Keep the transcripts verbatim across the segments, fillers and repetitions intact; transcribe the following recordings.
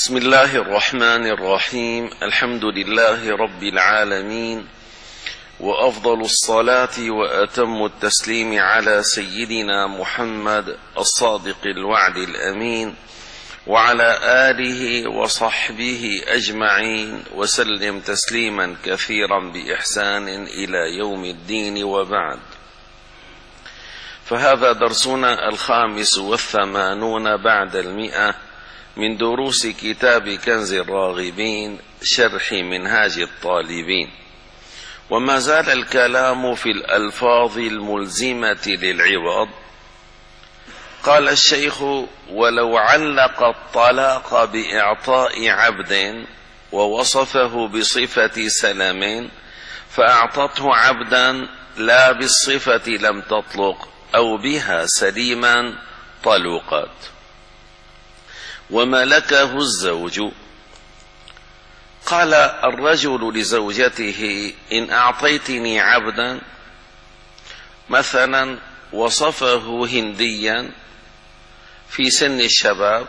بسم الله الرحمن الرحيم. الحمد لله رب العالمين، وأفضل الصلاة وأتم التسليم على سيدنا محمد الصادق الوعد الأمين، وعلى آله وصحبه أجمعين، وسلم تسليما كثيرا بإحسان إلى يوم الدين، وبعد. فهذا درسنا الخامس والثمانون بعد المئة من دروس كتاب كنز الراغبين شرح منهاج الطالبين، وما زال الكلام في الألفاظ الملزمة للعوض. قال الشيخ: ولو علق الطلاق بإعطاء عبد ووصفه بصفة سلم فأعطته عبدا لا بالصفة لم تطلق، أو بها سليما طلقت. وملكه الزوج. قال الرجل لزوجته: إن أعطيتني عبدا، مثلا وصفه هنديا في سن الشباب،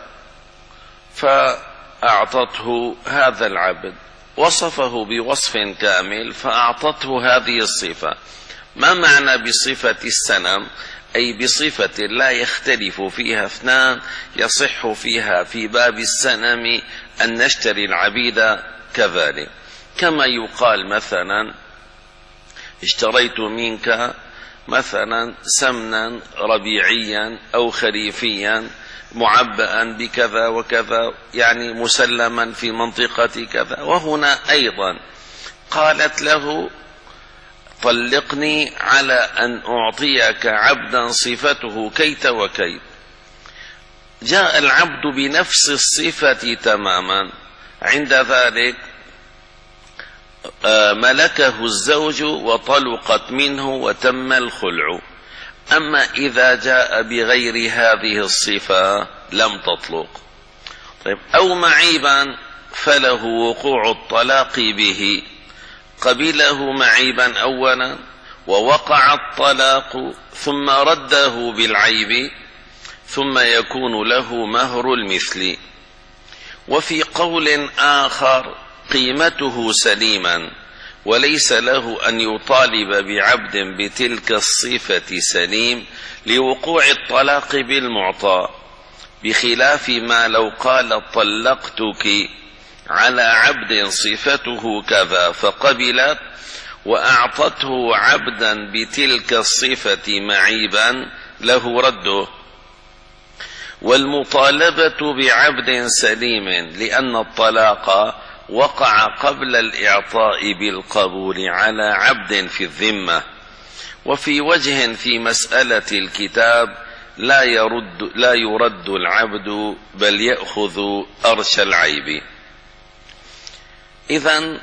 فأعطته هذا العبد، وصفه بوصف كامل فأعطته هذه الصفة. ما معنى بصفة السنم؟ أي بصفة لا يختلف فيها اثنان، يصح فيها في باب السنم أن نشتري العبيد كذلك. كما يقال مثلا: اشتريت منك مثلا سمنا ربيعيا أو خريفيا معبأ بكذا وكذا، يعني مسلما في منطقة كذا. وهنا أيضا قالت له: طلقني على أن أعطيك عبدا صفته كيت وكيت. جاء العبد بنفس الصفة تماما، عند ذلك ملكه الزوج وطلقت منه وتم الخلع. أما إذا جاء بغير هذه الصفة لم تطلق. طيب، أو معيبا فله وقوع الطلاق به. قبله معيبا أولا ووقع الطلاق، ثم رده بالعيب، ثم يكون له مهر المثل. وفي قول آخر: قيمته سليما، وليس له أن يطالب بعبد بتلك الصفة سليم لوقوع الطلاق بالمعطى، بخلاف ما لو قال: طلقتك على عبد صفته كذا فقبلت، وأعطته عبدا بتلك الصفة معيبا، له رده. والمطالبة بعبد سليم لأن الطلاق وقع قبل الإعطاء بالقبول على عبد في الذمة. وفي وجه في مسألة الكتاب لا يرد, لا يرد العبد، بل يأخذ أرش العيب. إذن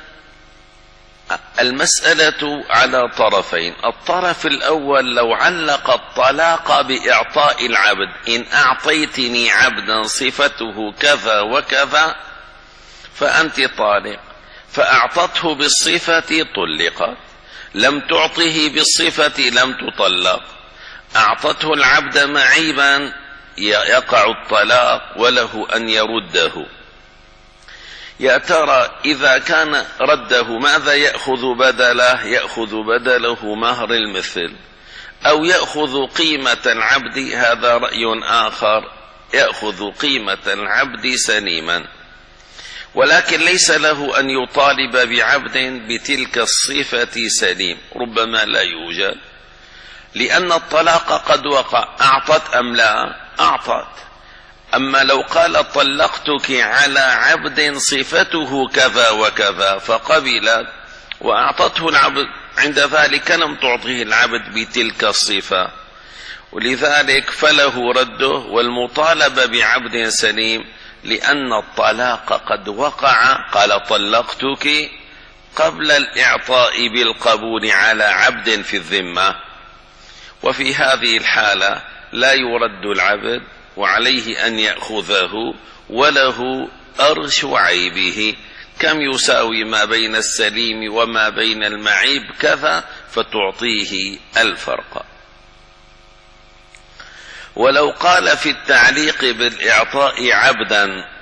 المسألة على طرفين. الطرف الأول: لو علق الطلاق بإعطاء العبد، إن أعطيتني عبدا صفته كذا وكذا فأنت طالق، فأعطته بالصفة طلقت، لم تعطه بالصفة لم تطلق. أعطته العبد معيبا يقع الطلاق وله أن يرده. يا ترى إذا كان رده ماذا يأخذ بدله؟ يأخذ بدله مهر المثل، أو يأخذ قيمة العبد. هذا رأي آخر، يأخذ قيمة العبد سليما، ولكن ليس له أن يطالب بعبد بتلك الصفة سليم، ربما لا يوجد، لأن الطلاق قد وقع. أعطت أم لا؟ أعطت. أما لو قال: طلقتك على عبد صفته كذا وكذا فقبلت، وأعطته العبد، عند ذلك لم تعطه العبد بتلك الصفة، ولذلك فله رده والمطالبة بعبد سليم، لأن الطلاق قد وقع. قال: طلقتك قبل الإعطاء بالقبول على عبد في الذمة. وفي هذه الحالة لا يرد العبد، وعليه أن يأخذه، وله أرش عيبه. كم يساوي ما بين السليم وما بين المعيب كذا، فتعطيه الفرق. ولو قال في التعليق بالإعطاء عبدا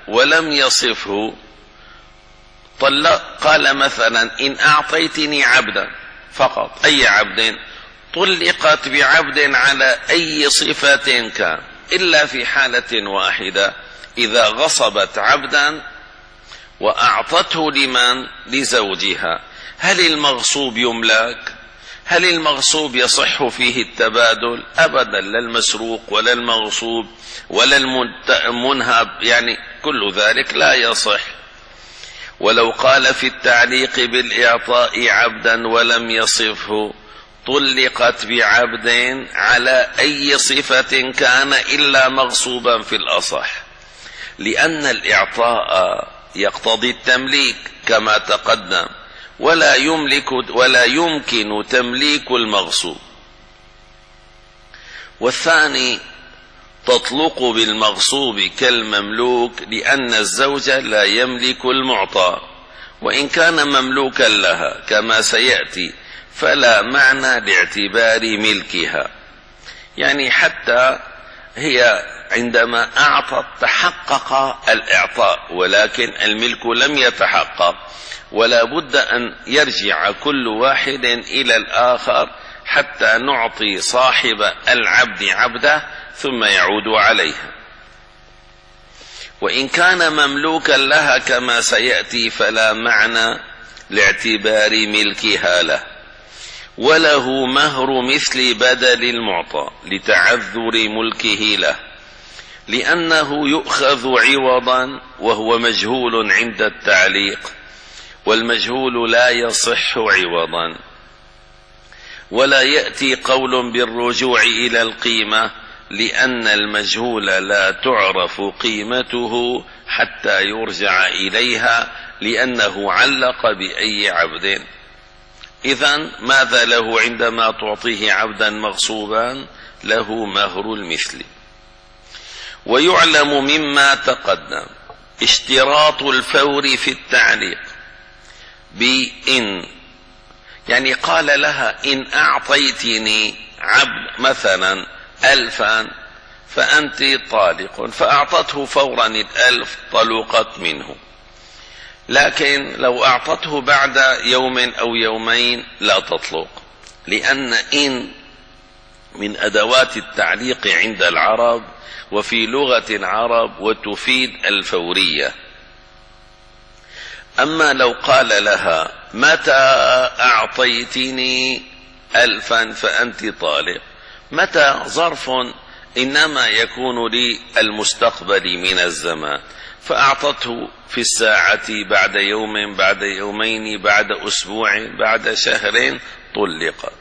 ولم يصفه طلق، قال مثلا إن أعطيتني عبدا فقط، أي عبد، طلقت بعبد على أي صفة كان، إلا في حالة واحدة، إذا غصبت عبدا وأعطته لمن؟ لزوجها. هل المغصوب يملك؟ هل المغصوب يصح فيه التبادل؟ أبدا، لا المسروق ولا المغصوب ولا المنهب، يعني كل ذلك لا يصح. ولو قال في التعليق بالإعطاء عبدا ولم يصفه طلقت بعبد على أي صفة كان إلا مغصوبا في الأصح، لأن الإعطاء يقتضي التمليك كما تقدم، ولا يملك ولا يمكن تمليك المغصوب. والثاني تطلق بالمغصوب كالمملوك، لأن الزوج لا يملك المعطى، وإن كان مملوكا لها كما سيأتي فلا معنى لاعتبار ملكها، يعني حتى هي عندما أعطت تحقق الإعطاء، ولكن الملك لم يتحقق، ولا بد أن يرجع كل واحد إلى الآخر حتى نعطي صاحب العبد عبده ثم يعود عليها. وإن كان مملوكا لها كما سيأتي فلا معنى لاعتبار ملكها له، وله مهر مثل بدل المعطى لتعذر ملكه له، لأنه يؤخذ عوضا وهو مجهول عند التعليق، والمجهول لا يصح عوضا. ولا يأتي قول بالرجوع إلى القيمة، لأن المجهول لا تعرف قيمته حتى يرجع إليها، لأنه علق بأي عبد. إذن ماذا له عندما تعطيه عبدا مغصوبا؟ له مهر المثل. ويعلم مما تقدم اشتراط الفور في التعليق بإن، يعني قال لها إن أعطيتني عبد مثلا ألفا فأنت طالق، فأعطته فورا الألف طلقت منه. لكن لو أعطته بعد يوم أو يومين لا تطلق، لأن إن من أدوات التعليق عند العرب وفي لغة العرب، وتفيد الفورية. أما لو قال لها متى أعطيتني ألفا فأنت طالق، متى ظرف إنما يكون للمستقبل من الزمان، فأعطته في الساعة بعد يوم بعد يومين بعد أسبوع بعد شهر طلق،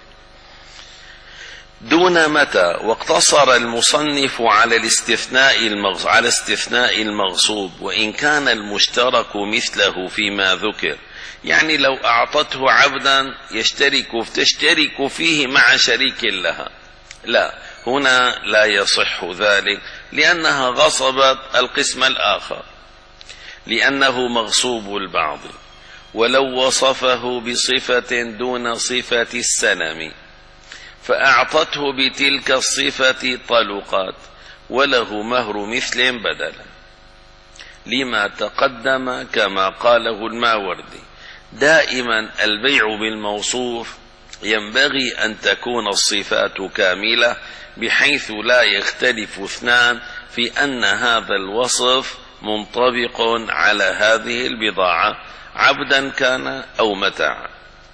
دون متى. واقتصر المصنف على الاستثناء المغصوب على استثناء المغصوب، وإن كان المشترك مثله فيما ذكر، يعني لو أعطته عبدا يشترك تشترك فيه مع شريك لها، لا، هنا لا يصح ذلك، لأنها غصبت القسم الآخر، لأنه مغصوب البعض. ولو وصفه بصفة دون صفة السلم فأعطته بتلك الصفة طلقات، وله مهر مثل بدلا، لما تقدم كما قاله الماوردي. دائما البيع بالموصوف ينبغي أن تكون الصفات كاملة، بحيث لا يختلف اثنان في أن هذا الوصف منطبق على هذه البضاعة، عبدا كان أو متاعا.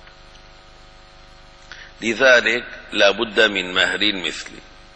لذلك لا بد من مهر المثل.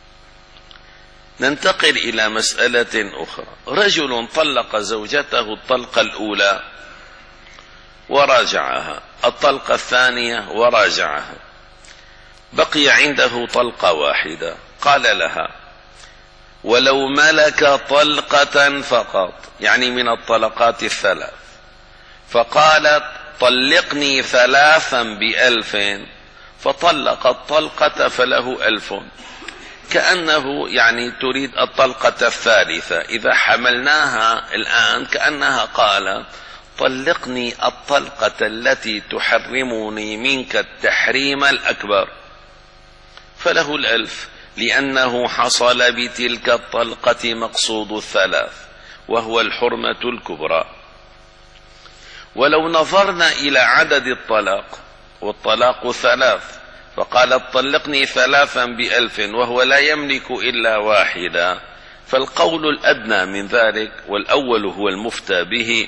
ننتقل إلى مسألة أخرى. رجل طلق زوجته الطلقة الأولى وراجعها، الطلقة الثانية وراجعها، بقي عنده طلقة واحدة، قال لها ولو ملك طلقة فقط، يعني من الطلقات الثلاث، فقالت طلقني ثلاثا بألف، فطلق الطلقة فله ألف، كأنه يعني تريد الطلقة الثالثة. إذا حملناها الآن كأنها قالت طلقني الطلقة التي تحرمني منك التحريم الأكبر، فله الألف، لأنه حصل بتلك الطلقة مقصود الثلاث، وهو الحرمة الكبرى. ولو نظرنا إلى عدد الطلاق، والطلاق ثلاث، فقالت طلقني ثلاثا بألف وهو لا يملك إلا واحدا، فالقول الأدنى من ذلك والأول هو المفتى به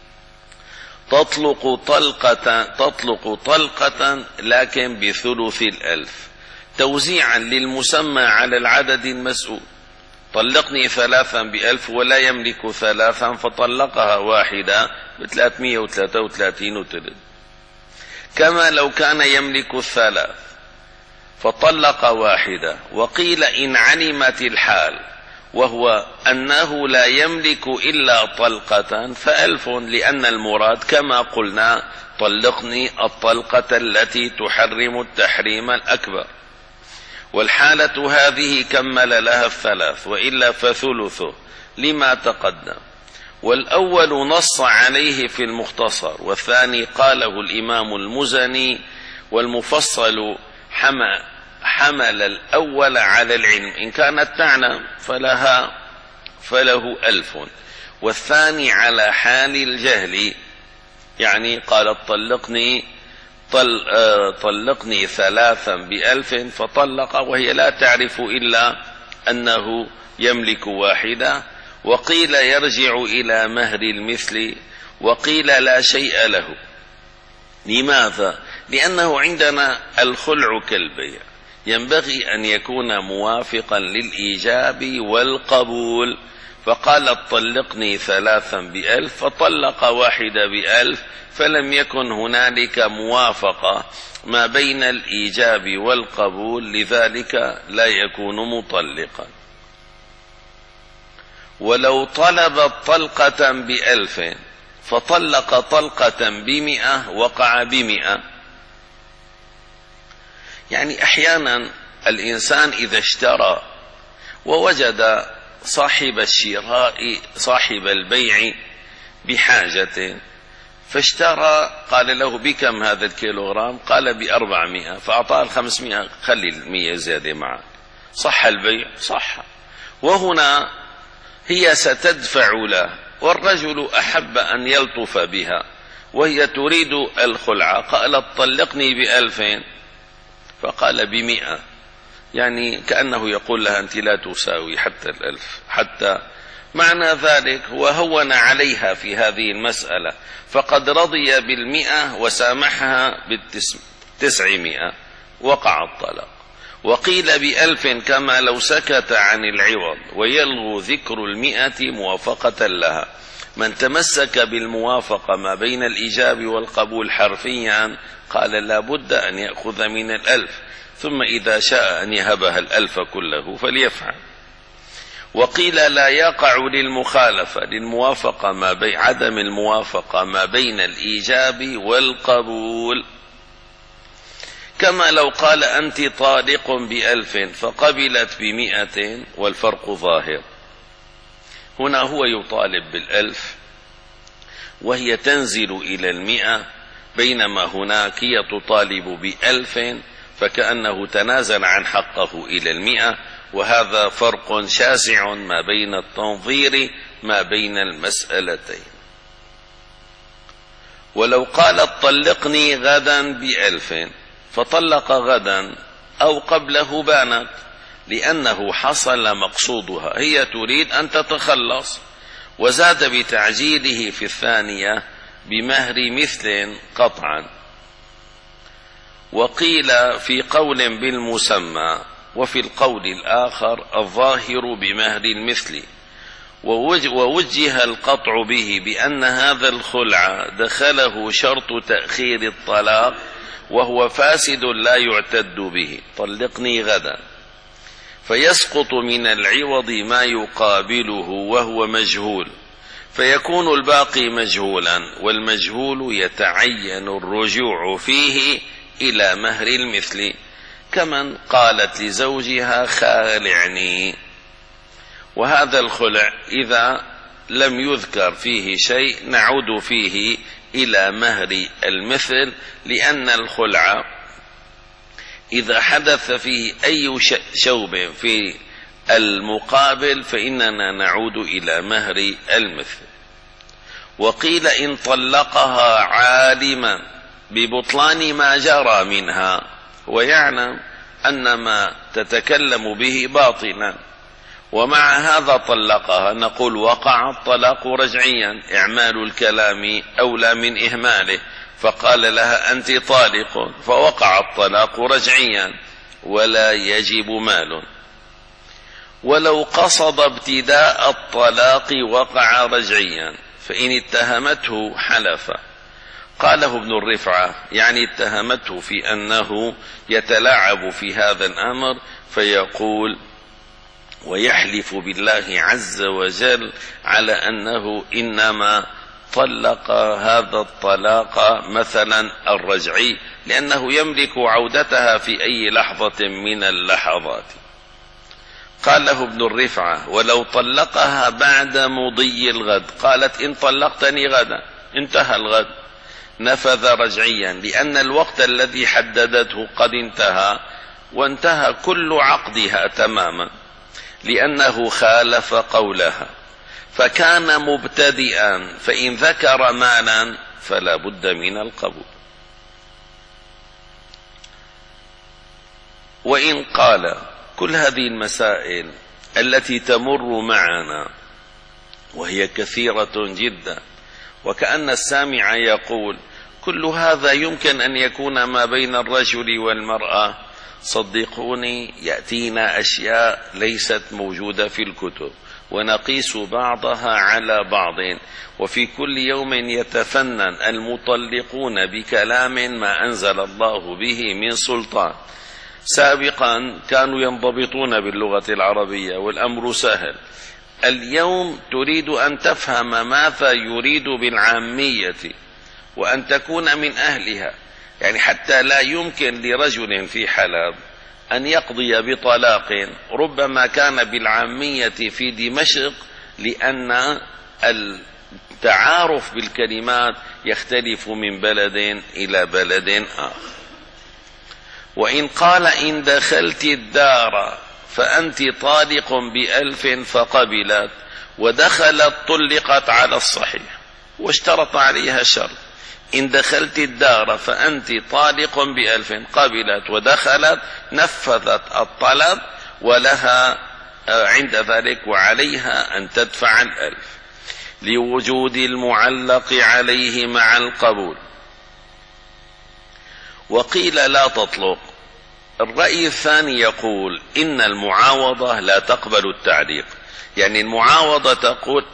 تطلق طلقة تطلق طلقة لكن بثلث الألف توزيعا للمسمى على العدد المسؤول. طلقني ثلاثا بألف ولا يملك ثلاثا فطلقها واحدة بثلاثمائة وثلاثة وثلاثين وتلد، كما لو كان يملك الثلاث فطلق واحدة. وقيل إن علمت الحال وهو أنه لا يملك إلا طلقة فألف، لأن المراد كما قلنا طلقني الطلقة التي تحرم التحريم الأكبر، والحالة هذه كمل لها الثلاث، وإلا فثلثه لما تقدم. والأول نص عليه في المختصر، والثاني قاله الإمام المزني، والمفصل حمل, حمل الأول على العلم إن كانت تعنى فلها فله ألف، والثاني على حال الجهل، يعني قالت طلقني طل طلقني ثلاثا بألف فطلق وهي لا تعرف إلا أنه يملك واحدة. وقيل يرجع إلى مهر المثل، وقيل لا شيء له. لماذا؟ لأنه عندنا الخلع كالبيع ينبغي أن يكون موافقا للإيجاب والقبول، فقالت طلقني ثلاثا بألف فطلق واحدة بألف، فلم يكن هنالك موافقة ما بين الإيجاب والقبول، لذلك لا يكون مطلقا. ولو طلبت طلقة بألف فطلق طلقة بمئة وقع بمئة. يعني أحيانا الإنسان إذا اشترى ووجد صاحب الشراء صاحب البيع بحاجة فاشترى، قال له بكم هذا الكيلوغرام؟ قال بأربعمائة، فأعطاه الخمسمائة، خلي المية زيادة معك. صح البيع؟ صح. وهنا هي ستدفع له، والرجل أحب أن يلطف بها وهي تريد الخلع، قالت طلقني بألفين فقال بمئة، يعني كأنه يقول لها أنت لا تساوي حتى الألف، حتى معنى ذلك هو هون عليها في هذه المسألة، فقد رضي بالمئة وسامحها بالتسعمائة، وقع الطلاق. وقيل بألف كما لو سكت عن العوض، ويلغو ذكر المئة موافقة لها. من تمسك بالموافقة ما بين الإيجاب والقبول حرفيا قال لا بد أن يأخذ من الألف، ثم إذا شاء أن يهبها الألف كله فليفعل. وقيل لا يقع للمخالفة للموافقة ما بين عدم الموافقة ما بين الإيجاب والقبول، كما لو قال أنت طالق بألف فقبلت بمئة والفرق ظاهر. هنا هو يطالب بالألف وهي تنزل إلى المئة، بينما هناك هي تطالب بألف فكأنه تنازل عن حقه إلى المئة، وهذا فرق شاسع ما بين التنظير ما بين المسألتين. ولو قالت طلقني غدا بألف فطلق غدا أو قبله بانت، لأنه حصل مقصودها، هي تريد أن تتخلص، وزاد بتعجيله في الثانية بمهر مثل قطعا. وقيل في قول بالمسمى، وفي القول الآخر الظاهر بمهر المثل، ووجه القطع به بأن هذا الخلع دخله شرط تأخير الطلاق وهو فاسد لا يعتد به، طلقني غدا، فيسقط من العوض ما يقابله وهو مجهول، فيكون الباقي مجهولا، والمجهول يتعين الرجوع فيه إلى مهر المثل، كمن قالت لزوجها خالعني. وهذا الخلع إذا لم يذكر فيه شيء نعود فيه إلى مهر المثل، لأن الخلع إذا حدث فيه أي شوب في المقابل فإننا نعود إلى مهر المثل. وقيل إن طلقها عالما ببطلان ما جرى منها ويعلم أن ما تتكلم به باطلا ومع هذا طلقها، نقول وقع الطلاق رجعيا، إعمال الكلام أولى من إهماله، فقال لها أنت طالق، فوقع الطلاق رجعيا ولا يجب مال. ولو قصد ابتداء الطلاق وقع رجعيا، فإن اتهمته حلف. قاله ابن الرفعة يعني اتهمته في أنه يتلاعب في هذا الأمر، فيقول ويحلف بالله عز وجل على أنه إنما طلق هذا الطلاق مثلا الرجعي لأنه يملك عودتها في أي لحظة من اللحظات. قال له ابن الرفعة ولو طلقها بعد مضي الغد، قالت إن طلقتني غدا، انتهى الغد، نفذ رجعيا لأن الوقت الذي حددته قد انتهى، وانتهى كل عقدها تماما لأنه خالف قولها، فكان مبتدئا، فإن ذكر مالا فلا بد من القبول. وإن قال كل هذه المسائل التي تمر معنا وهي كثيرة جدا، وكأن السامع يقول كل هذا يمكن أن يكون ما بين الرجل والمرأة، صدقوني يأتينا أشياء ليست موجودة في الكتب ونقيس بعضها على بعض، وفي كل يوم يتفنن المطلقون بكلام ما أنزل الله به من سلطان. سابقا كانوا ينضبطون باللغة العربية والأمر سهل، اليوم تريد أن تفهم ماذا يريد بالعامية وأن تكون من أهلها، يعني حتى لا يمكن لرجل في حلب أن يقضي بطلاق ربما كان بالعامية في دمشق، لأن التعارف بالكلمات يختلف من بلد إلى بلد آخر. وإن قال إن دخلت الدار فأنت طالق بألف فقبلت، ودخلت طلقت على الصحيح، واشترط عليها شرط إن دخلت الدار فأنت طالق بألف، قبلت ودخلت، نفذت الطلب، ولها عند ذلك وعليها أن تدفع الألف لوجود المعلق عليه مع القبول. وقيل لا تطلق. الرأي الثاني يقول إن المعاوضة لا تقبل التعليق، يعني المعاوضة تقول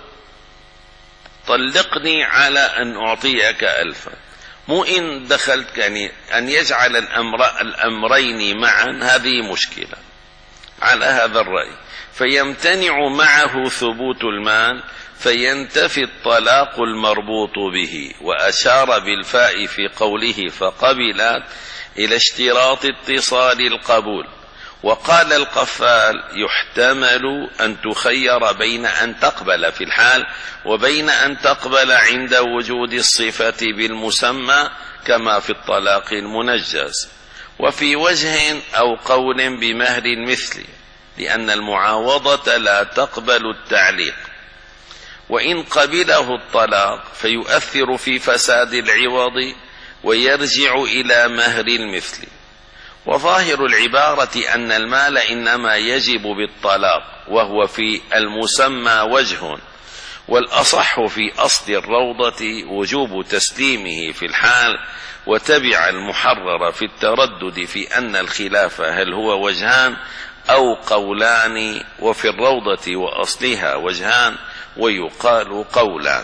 طلقني على أن أعطيك ألفا، مو إن دخلت، يعني أن يجعل الأمر الأمرين معا، هذه مشكلة على هذا الرأي، فيمتنع معه ثبوت المال فينتفي الطلاق المربوط به. وأشار بالفاء في قوله فقبلت إلى اشتراط اتصال القبول. وقال القفال يحتمل أن تخير بين أن تقبل في الحال وبين أن تقبل عند وجود الصفة بالمسمى كما في الطلاق المنجز. وفي وجه أو قول بمهر المثل، لأن المعاوضة لا تقبل التعليق. وإن قبله الطلاق فيؤثر في فساد العوض ويرجع إلى مهر المثل. وظاهر العبارة أن المال إنما يجب بالطلاق، وهو في المسمى وجه، والأصح في أصل الروضة وجوب تسليمه في الحال، وتبع المحرر في التردد في أن الخلاف هل هو وجهان أو قولان، وفي الروضة وأصلها وجهان ويقال قولان.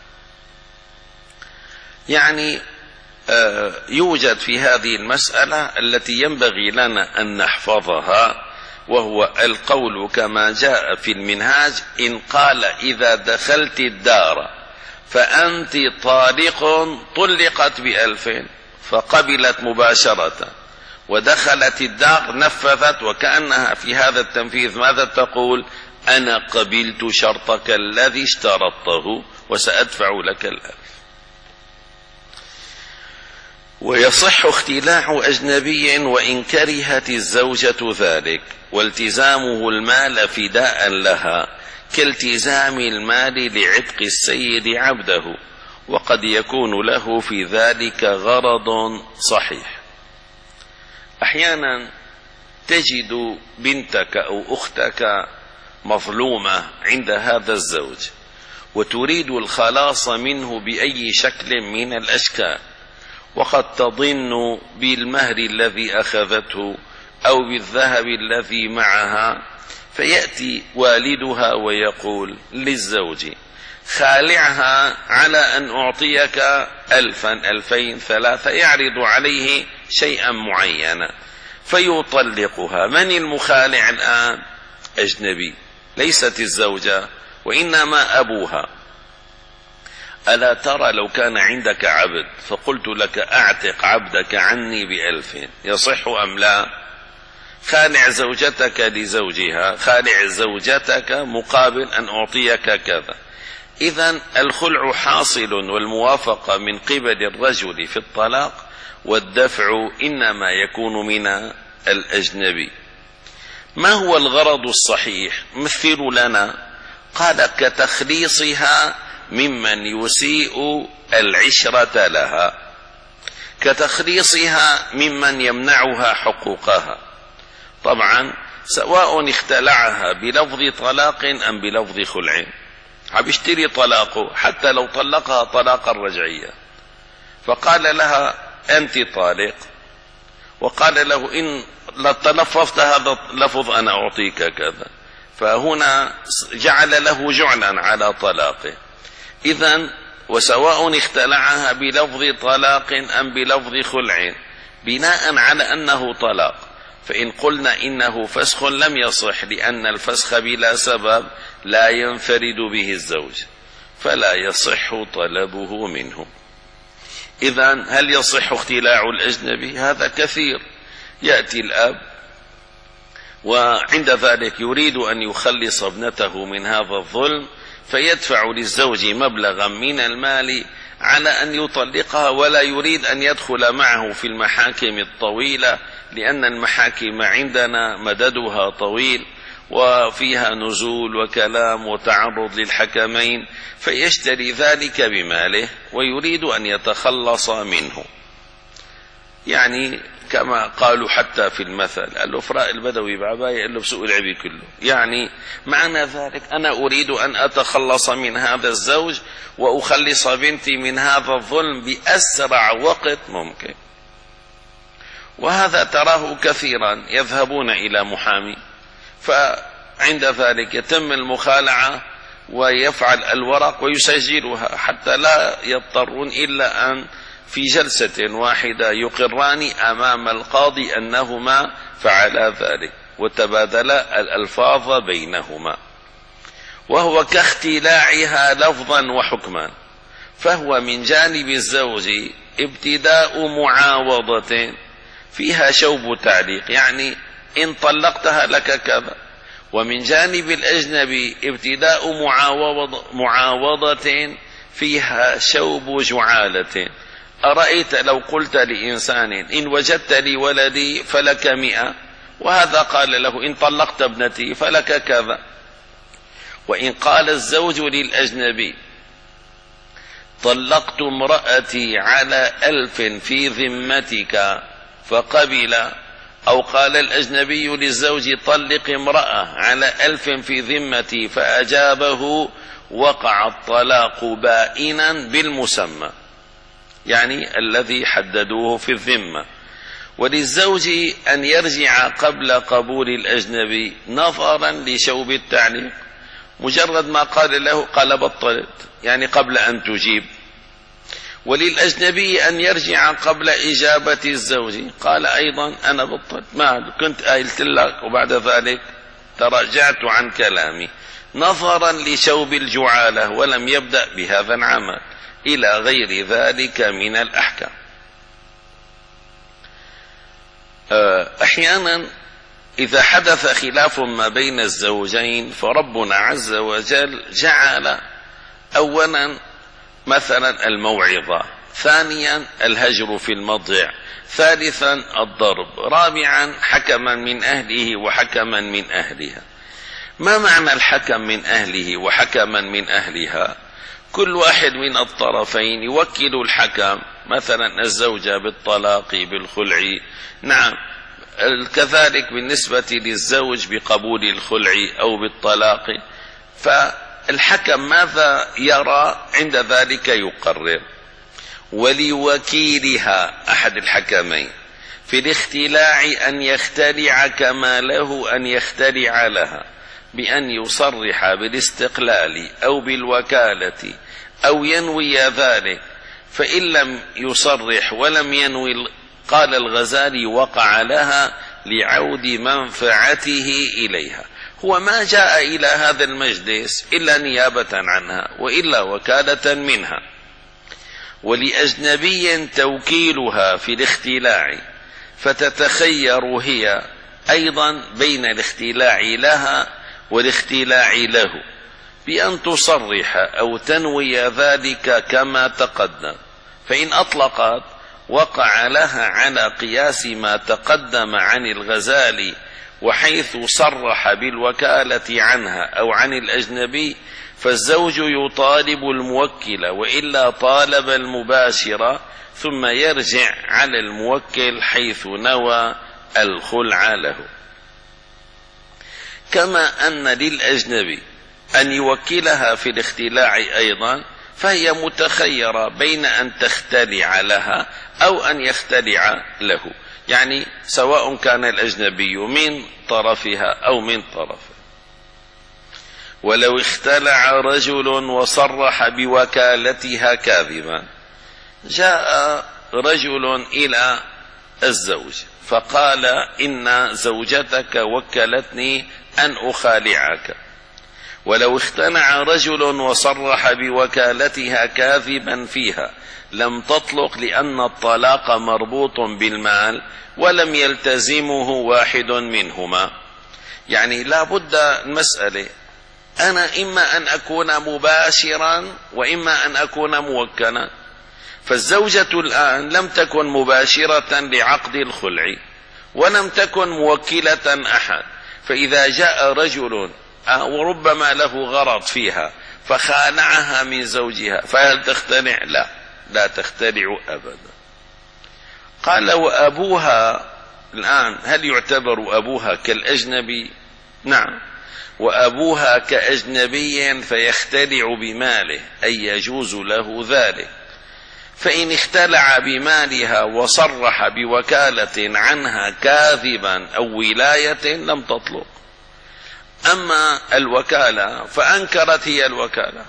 يعني يوجد في هذه المسألة التي ينبغي لنا أن نحفظها، وهو القول كما جاء في المنهاج إن قال إذا دخلت الدار فأنت طالق، طلقت بألف فقبلت مباشرة، ودخلت الدار نفذت، وكأنها في هذا التنفيذ ماذا تقول؟ أنا قبلت شرطك الذي اشترطته وسأدفع لك الألف. ويصح اختلاع أجنبي وإن كرهت الزوجة ذلك، والتزامه المال فداء لها كالتزام المال لعتق السيد عبده، وقد يكون له في ذلك غرض صحيح. أحيانا تجد بنتك أو أختك مظلومة عند هذا الزوج وتريد الخلاص منه بأي شكل من الأشكال، وقد تظن بالمهر الذي أخذته أو بالذهب الذي معها، فيأتي والدها ويقول للزوج: خالعها على أن أعطيك ألفا ألفين ثلاثة، يعرض عليه شيئا معينا فيطلقها. من المخالع الآن؟ أجنبي، ليست الزوجة وإنما أبوها. ألا ترى لو كان عندك عبد فقلت لك أعتق عبدك عني بألف، يصح أم لا؟ خالع زوجتك لزوجها، خالع زوجتك مقابل أن أعطيك كذا. إذن الخلع حاصل والموافقة من قبل الرجل في الطلاق، والدفع إنما يكون من الأجنبي. ما هو الغرض الصحيح؟ مثلوا لنا. قال: كتخليصها ممن يسيء العشرة لها، كتخليصها ممن يمنعها حقوقها. طبعا سواء اختلعها بلفظ طلاق أم بلفظ خلع، عم يشتري طلاقه حتى لو طلقها طلاقا رجعيا، فقال لها: أنت طالق، وقال له: إن لتلفظت هذا اللفظ أنا أعطيك كذا، فهنا جعل له جعلا على طلاقه. إذن وسواء اختلعها بلفظ طلاق أم بلفظ خلع بناء على أنه طلاق، فإن قلنا إنه فسخ لم يصح، لأن الفسخ بلا سبب لا ينفرد به الزوج، فلا يصح طلبه منه. إذن هل يصح اختلاع الأجنبي؟ هذا كثير. يأتي الأب وعند ذلك يريد أن يخلص ابنته من هذا الظلم، فيدفع للزوج مبلغا من المال على أن يطلقها، ولا يريد أن يدخل معه في المحاكم الطويلة، لأن المحاكم عندنا مددها طويل وفيها نزول وكلام وتعرض للحكمين، فيشتري ذلك بماله ويريد أن يتخلص منه. يعني كما قالوا حتى في المثل: قال له فراء البدوي بعباية، قال له بسوق العبي كله. يعني معنى ذلك أنا أريد أن أتخلص من هذا الزوج وأخلص بنتي من هذا الظلم بأسرع وقت ممكن. وهذا تراه كثيرا، يذهبون إلى محامي، فعند ذلك يتم المخالعة ويفعل الورق ويسجلها، حتى لا يضطرون إلا أن في جلسة واحدة يقران أمام القاضي أنهما فعلا ذلك، وتبادلا الألفاظ بينهما. وهو كاختلاعها لفظا وحكما، فهو من جانب الزوج ابتداء معاوضة فيها شوب تعليق، يعني إن طلقتها لك كذا. ومن جانب الأجنبي ابتداء معاوضة, معاوضة فيها شوب جعالة. أرأيت لو قلت لإنسان: إن وجدت لي ولدي فلك مئة، وهذا قال له: إن طلقت ابنتي فلك كذا. وإن قال الزوج للأجنبي: طلقت امرأتي على ألف في ذمتك فقبل، أو قال الأجنبي للزوج: طلق امرأة على ألف في ذمتي فأجابه، وقع الطلاق بائنا بالمسمى، يعني الذي حددوه في الذمة. وللزوج أن يرجع قبل قبول الأجنبي نظرا لشوب التعليق، مجرد ما قال له قال بطلت، يعني قبل أن تجيب. وللأجنبي أن يرجع قبل إجابة الزوج، قال أيضا أنا بطلت، ما كنت قلت لك وبعد ذلك تراجعت عن كلامي، نظرا لشوب الجعالة ولم يبدأ بهذا العمل، إلى غير ذلك من الأحكام. أحيانا إذا حدث خلاف ما بين الزوجين، فربنا عز وجل جعل أولا مثلا الموعظة، ثانيا الهجر في المضجع، ثالثا الضرب، رابعا حكما من أهله وحكما من أهلها. ما معنى الحكم من أهله وحكما من أهلها؟ كل واحد من الطرفين يوكل الحكم، مثلا الزوجة بالطلاق بالخلع، نعم، كذلك بالنسبة للزوج بقبول الخلع أو بالطلاق، فالحكم ماذا يرى عند ذلك يقرر. ولوكيلها أحد الحكمين في الاختلاع أن يختلع كما له أن يختلع لها، بأن يصرح بالاستقلال أو بالوكالة أو ينوي ذلك، فإن لم يصرح ولم ينوي، قال الغزالي وقع لها لعود منفعته إليها. هو ما جاء إلى هذا المجلس إلا نيابة عنها وإلا وكالة منها. ولأجنبي توكيلها في الاختلاع، فتتخير هي أيضا بين الاختلاع لها والاختلاع له، بأن تصرح أو تنوي ذلك كما تقدم، فإن أطلقت وقع لها على قياس ما تقدم عن الغزالي، وحيث صرح بالوكالة عنها أو عن الأجنبي فالزوج يطالب الموكل وإلا طالب المباشرة، ثم يرجع على الموكل حيث نوى الخلع له. كما أن للأجنبي أن يوكلها في الاختلاع أيضا، فهي متخيرة بين أن تختلع لها أو أن يختلع له، يعني سواء كان الأجنبي من طرفها أو من طرفه. ولو اختلع رجل وصرح بوكالتها كاذبا، جاء رجل إلى الزوج فقال إن زوجتك وكلتني أن أخالعك، ولو اختنع رجل وصرح بوكالتها كاذبا فيها لم تطلق، لأن الطلاق مربوط بالمال ولم يلتزمه واحد منهما. يعني لا بد المسألة، أنا إما أن أكون مباشرا وإما أن أكون موكلا. فالزوجة الآن لم تكن مباشرة لعقد الخلع ولم تكن موكلة أحد، فإذا جاء رجل وربما له غرض فيها فخانعها من زوجها، فهل تختلع؟ لا، لا تختلع أبدا. قال وأبوها الآن هل يعتبر أبوها كالأجنبي؟ نعم، وأبوها كأجنبي فيختلع بماله، أي يجوز له ذلك. فإن اختلع بمالها وصرح بوكالة عنها كاذبا أو ولاية لم تطلق. أما الوكالة فأنكرت هي الوكالة،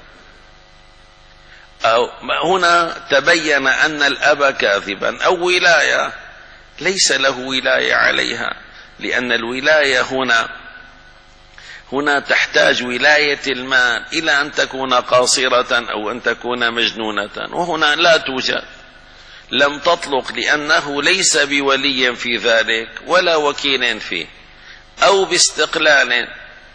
أو هنا تبين أن الأب كاذبا، أو ولاية ليس له ولاية عليها، لأن الولاية هنا هنا تحتاج ولاية المال إلى أن تكون قاصرة أو أن تكون مجنونة، وهنا لا توجد، لم تطلق لأنه ليس بولي في ذلك ولا وكيل فيه. أو باستقلال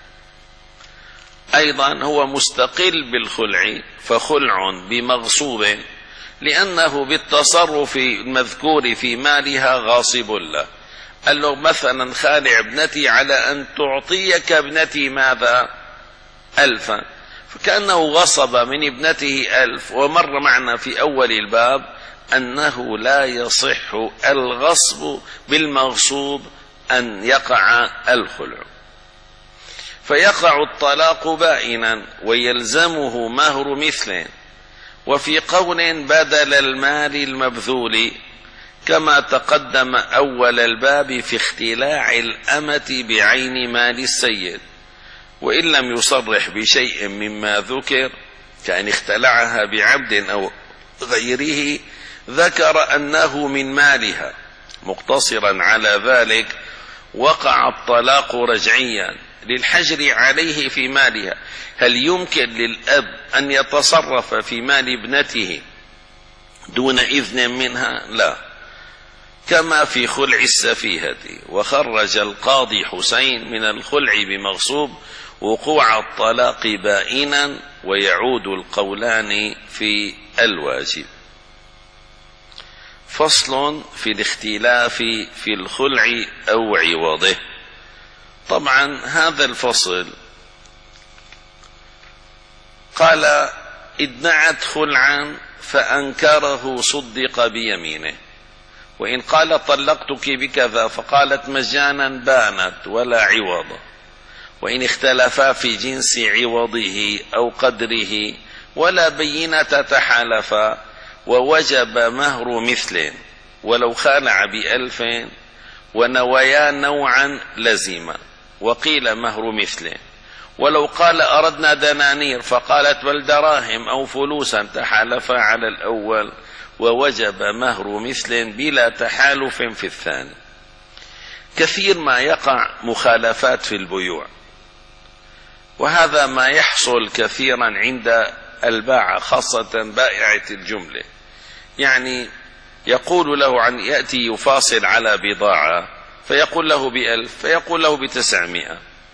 أيضا هو مستقل بالخلع، فخلع بمغصوب، لأنه بالتصرف المذكور في مالها غاصب له. قال له مثلا خالع ابنتي على أن تعطيك ابنتي ماذا؟ ألفا، فكأنه غصب من ابنته ألف. ومر معنا في أول الباب أنه لا يصح الغصب بالمغصوب أن يقع الخلع، فيقع الطلاق بائنا ويلزمه مهر مثله. وفي قول بدل المال المبذول، كما تقدم أول الباب في اختلاع الأمة بعين مال السيد، وإن لم يصرح بشيء مما ذكر كأن اختلعها بعبد أو غيره، ذكر أنه من مالها مقتصرا على ذلك، وقع الطلاق رجعيا للحجر عليه في مالها. هل يمكن للأب أن يتصرف في مال ابنته دون إذن منها؟ لا، كما في خلع السفيهة. وخرج القاضي حسين من الخلع بمغصوب وقوع الطلاق بائنا، ويعود القولان في الواجب. فصل في الاختلاف في الخلع أو عوضه. طبعا هذا الفصل قال ادعت خلعا فأنكره صدق بيمينه، وإن قال طلقتك بكذا فقالت مجانا بانت ولا عوض، وإن اختلفا في جنس عوضه أو قدره ولا بينة تحالفا ووجب مهر مثل، ولو خالع بألف ونويا نوعا لزما، وقيل مهر مثل. ولو قال أردنا دنانير فقالت بل دراهم أو فلوسا تحالفا على الأول ووجب مهر مثل بلا تحالف في الثاني. كثير ما يقع مخالفات في البيوع، وهذا ما يحصل كثيرا عند الباعة خاصة بائعة الجملة، يعني يقول له عن يأتي يفاصل على بضاعة فيقول له بألف فيقول له بتسعمائة،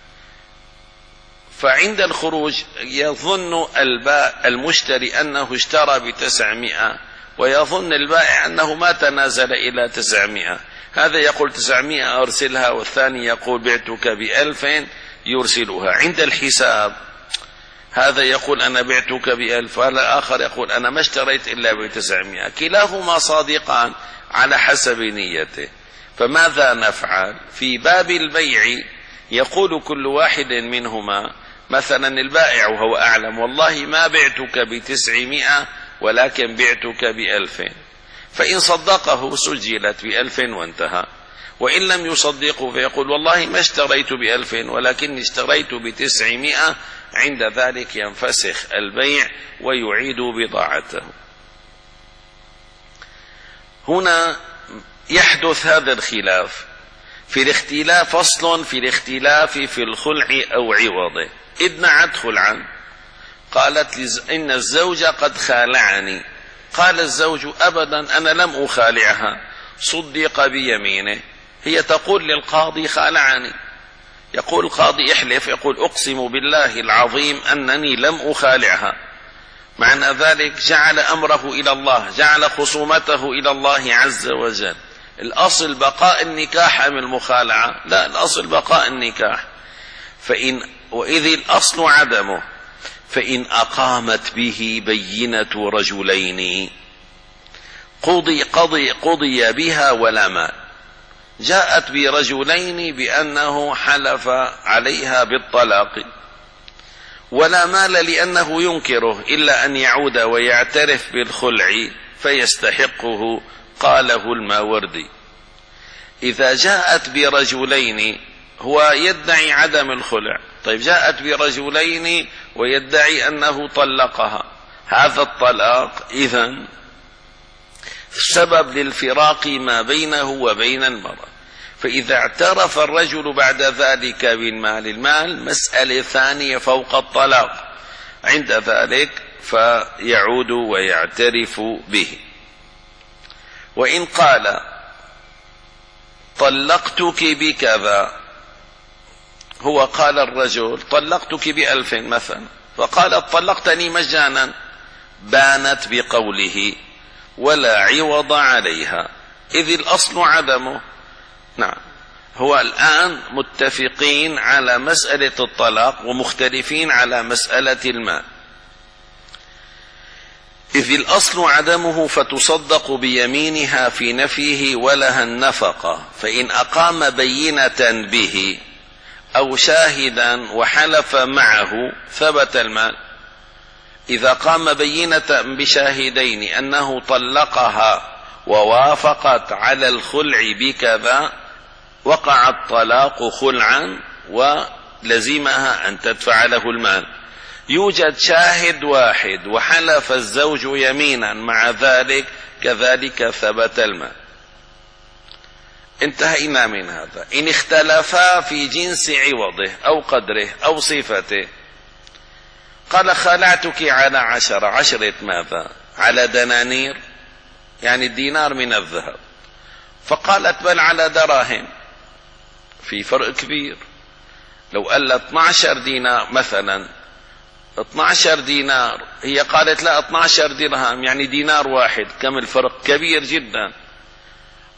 فعند الخروج يظن الباء المشتري أنه اشترى بتسعمائة ويظن البائع أنه ما تنازل إلى تسعمائة، هذا يقول تسعمائة أرسلها والثاني يقول بعتك بألف يرسلها. عند الحساب هذا يقول أنا بعتك بألف والآخر يقول أنا ما اشتريت إلا بتسعمائة، كلاهما صادقان على حسب نيته. فماذا نفعل؟ في باب البيع يقول كل واحد منهما، مثلا البائع وهو أعلم والله ما بعتك بتسعمائة ولكن بعتك بألف، فإن صدقه سجلت بألف وانتهى، وإن لم يصدقه فيقول والله ما اشتريت بألف ولكن اشتريت بتسعمائة، عند ذلك ينفسخ البيع ويعيد بضاعته. هنا يحدث هذا الخلاف في الاختلاف، فصل في الاختلاف في الخلع أو عوضه. ادعت خلعا قالت إن الزوج قد خالعني، قال الزوج أبدا أنا لم أخالعها، صدق بيمينه. هي تقول للقاضي خالعني، يقول القاضي احلف، يقول أقسم بالله العظيم أنني لم أخالعها. معنى ذلك جعل أمره إلى الله، جعل خصومته إلى الله عز وجل. الأصل بقاء النكاح أم المخالعة؟ لا، الأصل بقاء النكاح. فإن وإذ الأصل عدمه، فإن أقامت به بينة رجلين قضي, قضي, قضي بها ولا مال. جاءت برجلين بأنه حلف عليها بالطلاق ولا مال لأنه ينكره إلا أن يعود ويعترف بالخلع فيستحقه، قاله الماوردي. إذا جاءت برجلين هو يدعي عدم الخلع، طيب جاءت برجلين ويدعي أنه طلقها، هذا الطلاق إذن سبب للفراق ما بينه وبين المرأة. فإذا اعترف الرجل بعد ذلك بالمال، المال مسألة ثانية فوق الطلاق، عند ذلك فيعود ويعترف به. وإن قال طلقتك بكذا، هو قال الرجل طلقتك بألف مثلا، فقالت طلقتني مجانا، بانت بقوله ولا عوض عليها، إذ الأصل عدمه. نعم، هو الآن متفقين على مسألة الطلاق ومختلفين على مسألة المال. إذ الأصل عدمه فتصدق بيمينها في نفيه ولها النفقة، فإن أقام بينة به أو شاهدا وحلف معه ثبت المال. إذا قام بينة بشاهدين أنه طلقها ووافقت على الخلع بكذا، وقع الطلاق خلعا ولزمها أن تدفع له المال. يوجد شاهد واحد وحلف الزوج يمينا مع ذلك، كذلك ثبت المال. انتهينا من هذا. إن اختلفا في جنس عوضه أو قدره أو صفته، قال خلعتك على عشرة، عشرة ماذا؟ على دنانير، يعني الدينار من الذهب، فقالت بل على دراهم، في فرق كبير. لو قال اثني عشر دينار مثلا، اثني عشر دينار، هي قالت لا اثني عشر درهم، يعني دينار واحد، كم الفرق؟ كبير جدا.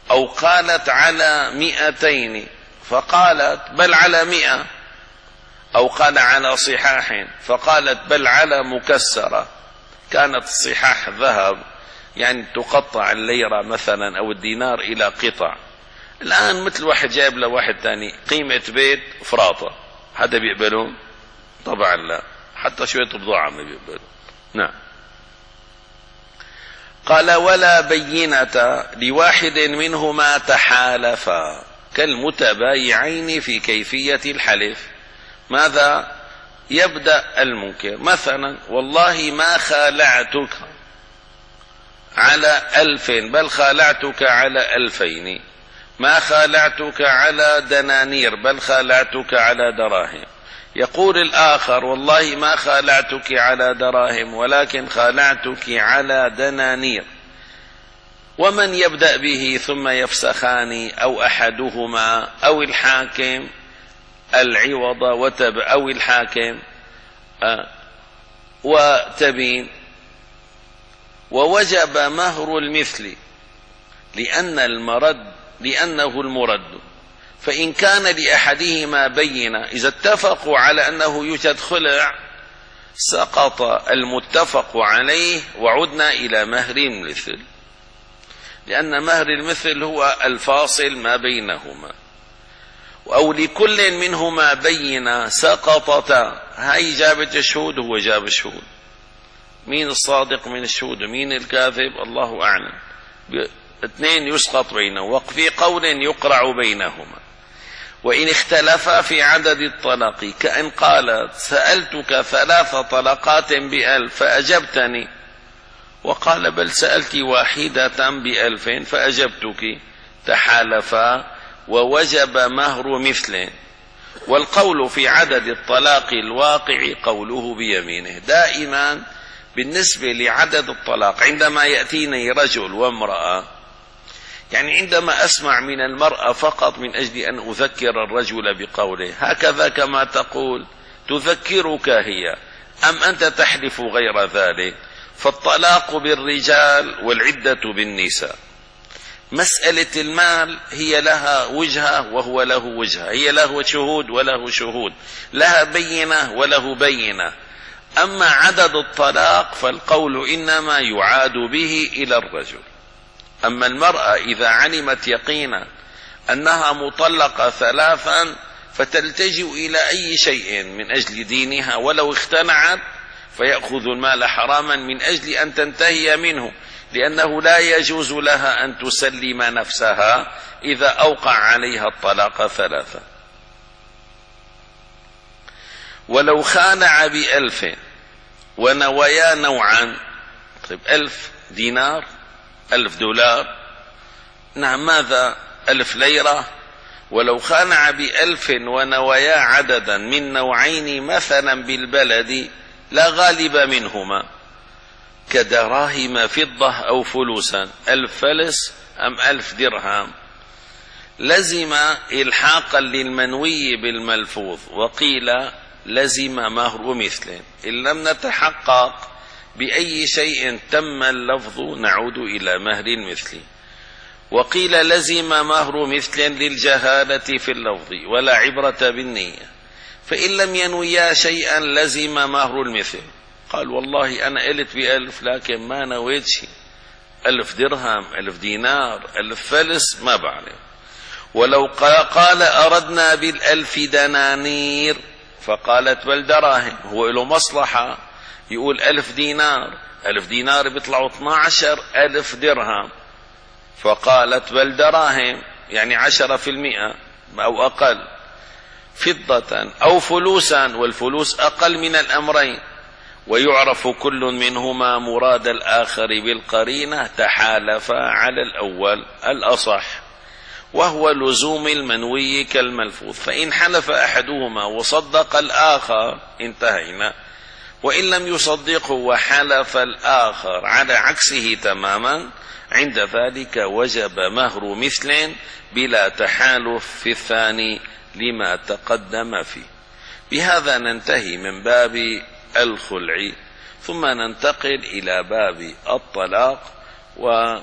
أو قالت على مئتين فقالت بل على مئة، أو قال على صحاح فقالت بل على مكسرة. كانت الصحاح ذهب، يعني تقطع الليرة مثلا أو الدينار إلى قطع. الآن مثل واحد جايب له واحد تاني قيمة بيت فراطة، هذا بيقبلون؟ طبعا لا، حتى شوية بضاعة ما بيقبلون. نعم. قال ولا بينة لواحد منهما تحالفا كالمتبايعين في كيفية الحلف. ماذا يبدأ المنكر؟ مثلا والله ما خالعتك على ألف بل خالعتك على ألفين، ما خالعتك على دنانير بل خالعتك على دراهم. يقول الآخر والله ما خالعتك على دراهم ولكن خالعتك على دنانير. ومن يبدأ به ثم يفسخان أو أحدهما أو الحاكم العوض وتب أو الحاكم وتبين. ووجب مهر المثل لأن المرد لأنه المرد، فإن كان لأحدهما بينة إذا اتفقوا على أنه يوجد خلع سقط المتفق عليه وعدنا إلى مهر المثل، لأن مهر المثل هو الفاصل ما بينهما. أو لكل منهما بينة سقطتا، هاي جابت الشهود هو جاب الشهود، مين الصادق من الشهود ومين الكاذب الله أعلم، اثنين يسقط بينهم. وفي قول يقرع بينهما. وإن اختلفا في عدد الطلاق كأن قالت سألتك ثلاث طلقات بألف فأجبتني، وقال بل سألت واحدة بألف فأجبتك، تحالفا ووجب مهر مثل. والقول في عدد الطلاق الواقع قوله بيمينه. دائما بالنسبة لعدد الطلاق عندما يأتيني رجل وامرأة، يعني عندما أسمع من المرأة فقط من أجل أن أذكر الرجل بقوله هكذا كما تقول تذكرك هي أم أنت تحلف غير ذلك، فالطلاق بالرجال والعدة بالنساء. مسألة المال هي لها وجهة وهو له وجهة، هي له شهود وله شهود، لها بينة وله بينة. أما عدد الطلاق فالقول إنما يعاد به إلى الرجل. أما المرأة إذا علمت يقينا أنها مطلقة ثلاثا فتلتجئ إلى أي شيء من أجل دينها ولو اختنعت، فيأخذ المال حراما من أجل أن تنتهي منه، لأنه لا يجوز لها أن تسلم نفسها إذا أوقع عليها الطلاق ثلاثا. ولو خانع بألف ونويا نوعا، طيب ألف دينار ألف دولار، نعم ماذا ألف ليرة. ولو خانع بألف ونويا عددا من نوعين مثلا بالبلد لا غالب منهما كدراهم فضة أو فلوسا، ألف فلس أم ألف درهم، لزم إلحاقا للمنوي بالملفوظ، وقيل لزم مهر مثل. إن لم نتحقق بأي شيء تم اللفظ نعود إلى مهر المثل. وقيل لزم مهر مثل للجهالة في اللفظ ولا عبرة بالنية، فإن لم ينويا شيئا لزم مهر المثل. قال والله أنا قلت بألف لكن ما نويت شيء، ألف درهم ألف دينار ألف فلس ما بعرف. ولو قال أردنا بالألف دنانير فقالت بل دراهم، هو له مصلحة يقول ألف دينار، ألف دينار بيطلعوا اثنا عشر ألف درهم، فقالت بل دراهم يعني عشرة في المئة أو أقل، فضة أو فلوسا، والفلوس أقل من الأمرين، ويعرف كل منهما مراد الآخر بالقرينة، تحالفا على الأول الأصح، وهو لزوم المنوي كالملفوظ. فإن حلف أحدهما وصدق الآخر انتهينا، وإن لم يصدقه وحلف الآخر على عكسه تماما عند ذلك وجب مهر مثل بلا تحالف في الثاني لما تقدم فيه. بهذا ننتهي من باب الخلع، ثم ننتقل إلى باب الطلاق،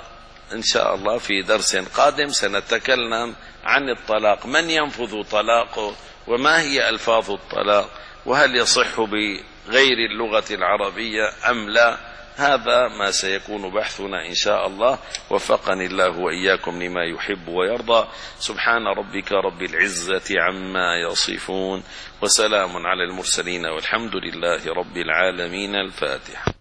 إن شاء الله في درس قادم سنتكلم عن الطلاق، من ينفذ طلاقه، وما هي ألفاظ الطلاق، وهل يصح بغير اللغة العربية أم لا. هذا ما سيكون بحثنا إن شاء الله. وفقني الله وإياكم لما يحب ويرضى. سبحان ربك رب العزة عما يصفون، وسلام على المرسلين، والحمد لله رب العالمين. الفاتحة.